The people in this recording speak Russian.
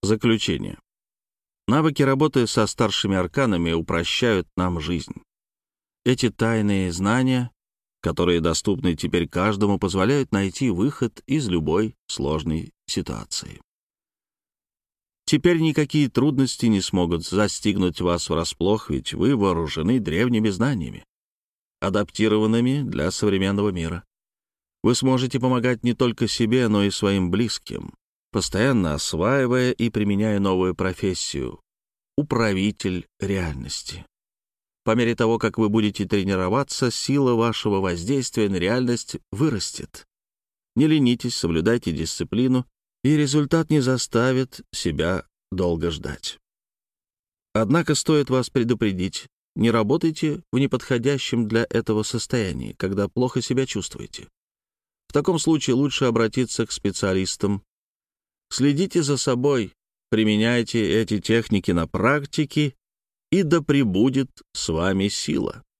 Заключение. Навыки работы со старшими арканами упрощают нам жизнь. Эти тайные знания, которые доступны теперь каждому, позволяют найти выход из любой сложной ситуации. Теперь никакие трудности не смогут застигнуть вас врасплох, ведь вы вооружены древними знаниями, адаптированными для современного мира. Вы сможете помогать не только себе, но и своим близким, постоянно осваивая и применяя новую профессию — управитель реальности. По мере того, как вы будете тренироваться, сила вашего воздействия на реальность вырастет. Не ленитесь, соблюдайте дисциплину, и результат не заставит себя долго ждать. Однако стоит вас предупредить, не работайте в неподходящем для этого состоянии, когда плохо себя чувствуете. В таком случае лучше обратиться к специалистам. Следите за собой, применяйте эти техники на практике, и да пребудет с вами сила.